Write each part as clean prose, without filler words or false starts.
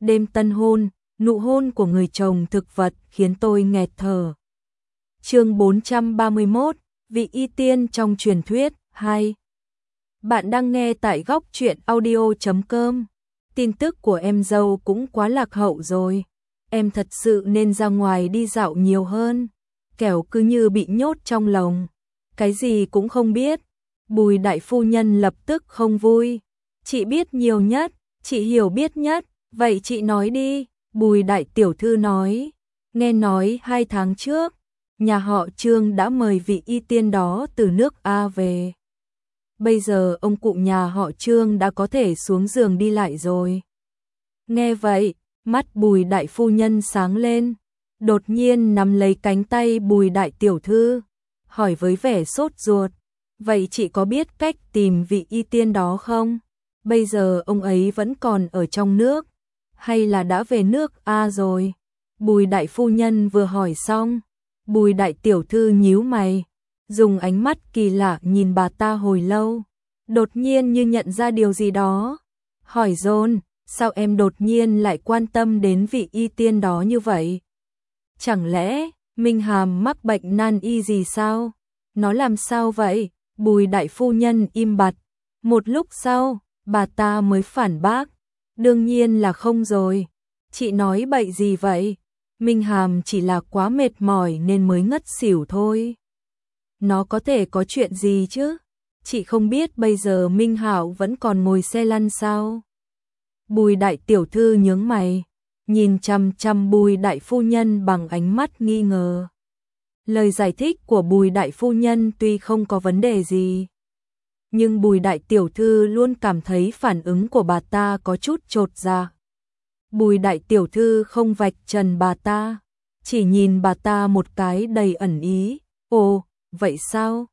đêm tân hôn, nụ hôn của người chồng thực vật khiến tôi nghẹt thở. Chương 431, vị y tiên trong truyền thuyết 2. Bạn đang nghe tại góc truyện audio.com. Tin tức của em dâu cũng quá lạc hậu rồi. Em thật sự nên ra ngoài đi dạo nhiều hơn. Kẻo cứ như bị nhốt trong lồng. Cái gì cũng không biết. Bùi đại phu nhân lập tức không vui. Chị biết nhiều nhất, chị hiểu biết nhất. Vậy chị nói đi. Bùi đại tiểu thư nói. Nghe nói 2 tháng trước, nhà họ Trương đã mời vị y tiên đó từ nước A về. Bây giờ ông cụ nhà họ Trương đã có thể xuống giường đi lại rồi. Nghe vậy, mắt Bùi đại phu nhân sáng lên, đột nhiên nắm lấy cánh tay Bùi đại tiểu thư, hỏi với vẻ sốt ruột, vậy chị có biết cách tìm vị y tiên đó không? Bây giờ ông ấy vẫn còn ở trong nước, hay là đã về nước A rồi? Bùi đại phu nhân vừa hỏi xong, Bùi đại tiểu thư nhíu mày, dùng ánh mắt kỳ lạ nhìn bà ta hồi lâu, đột nhiên như nhận ra điều gì đó, hỏi dồn, sao em đột nhiên lại quan tâm đến vị y tiên đó như vậy? Chẳng lẽ Minh Hàm mắc bệnh nan y gì sao? Nó làm sao vậy? Bùi đại phu nhân im bặt, một lúc sau, bà ta mới phản bác, đương nhiên là không rồi, chị nói bậy gì vậy? Minh Hàm chỉ là quá mệt mỏi nên mới ngất xỉu thôi. Nó có thể có chuyện gì chứ? Chị không biết bây giờ Minh Hạo vẫn còn ngồi xe lăn sao? Bùi đại tiểu thư nhướng mày, nhìn chằm chằm Bùi đại phu nhân bằng ánh mắt nghi ngờ. Lời giải thích của Bùi đại phu nhân tuy không có vấn đề gì, nhưng Bùi đại tiểu thư luôn cảm thấy phản ứng của bà ta có chút chột dạ. Bùi đại tiểu thư không vạch trần bà ta, chỉ nhìn bà ta một cái đầy ẩn ý. Ồ, vậy sao?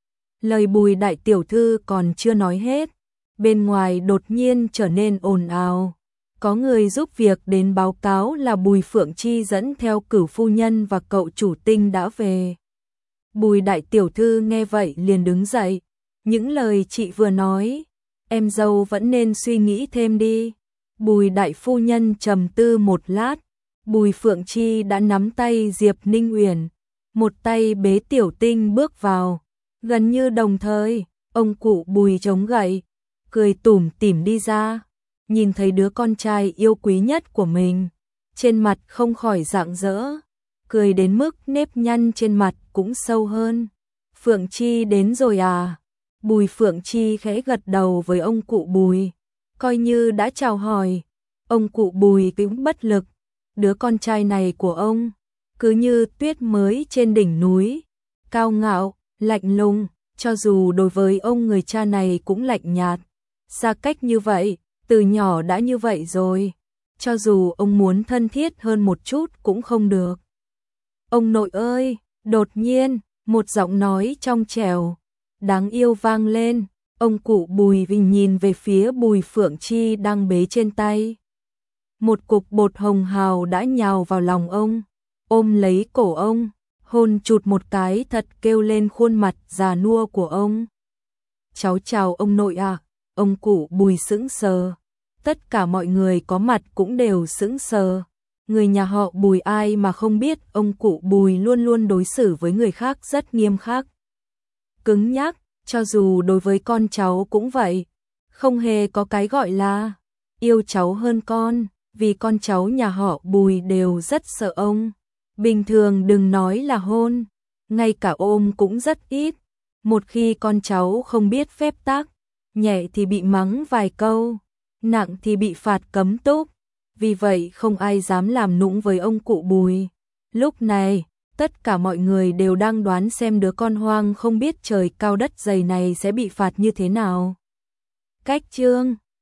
Lời Bùi đại tiểu thư còn chưa nói hết, bên ngoài đột nhiên trở nên ồn ào. Có người giúp việc đến báo cáo là Bùi Phượng Chi dẫn theo Cửu phu nhân và cậu chủ tinh đã về. Bùi đại tiểu thư nghe vậy liền đứng dậy. Những lời chị vừa nói, em dâu vẫn nên suy nghĩ thêm đi. Bùi đại phu nhân trầm tư một lát, Bùi Phượng Chi đã nắm tay Diệp Ninh Uyển, một tay bế Tiểu Tinh bước vào. Gần như đồng thời, ông cụ Bùi chống gậy, cười tủm tỉm đi ra, nhìn thấy đứa con trai yêu quý nhất của mình, trên mặt không khỏi rạng rỡ, cười đến mức nếp nhăn trên mặt cũng sâu hơn. Phượng Chi đến rồi à? Bùi Phượng Chi khẽ gật đầu với ông cụ Bùi, coi như đã chào hỏi. Ông cụ Bùi cũng bất lực, đứa con trai này của ông, cứ như tuyết mới trên đỉnh núi, cao ngạo, lạnh lùng, cho dù đối với ông người cha này cũng lạnh nhạt, xa cách như vậy, từ nhỏ đã như vậy rồi, cho dù ông muốn thân thiết hơn một chút cũng không được. Ông nội ơi, đột nhiên, một giọng nói trong trẻo, đáng yêu vang lên, ông cụ Bùi Vinh nhìn về phía Bùi Phượng Chi đang bế trên tay. Một cục bột hồng hào đã nhào vào lòng ông, ôm lấy cổ ông, hôn chụt một cái thật kêu lên khuôn mặt già nua của ông. Cháu chào ông nội ạ. Ông cụ Bùi sững sờ. Tất cả mọi người có mặt cũng đều sững sờ. Người nhà họ Bùi ai mà không biết ông cụ Bùi luôn luôn đối xử với người khác rất nghiêm khắc, cứng nhắc, cho dù đối với con cháu cũng vậy. Không hề có cái gọi là yêu cháu hơn con, vì con cháu nhà họ Bùi đều rất sợ ông. Bình thường đừng nói là hôn, ngay cả ôm cũng rất ít. Một khi con cháu không biết phép tắc, nhẹ thì bị mắng vài câu, nặng thì bị phạt cấm túc. Vì vậy không ai dám làm nũng với ông cụ Bùi. Lúc này, tất cả mọi người đều đang đoán xem đứa con hoang không biết trời cao đất dày này sẽ bị phạt như thế nào. Cách chương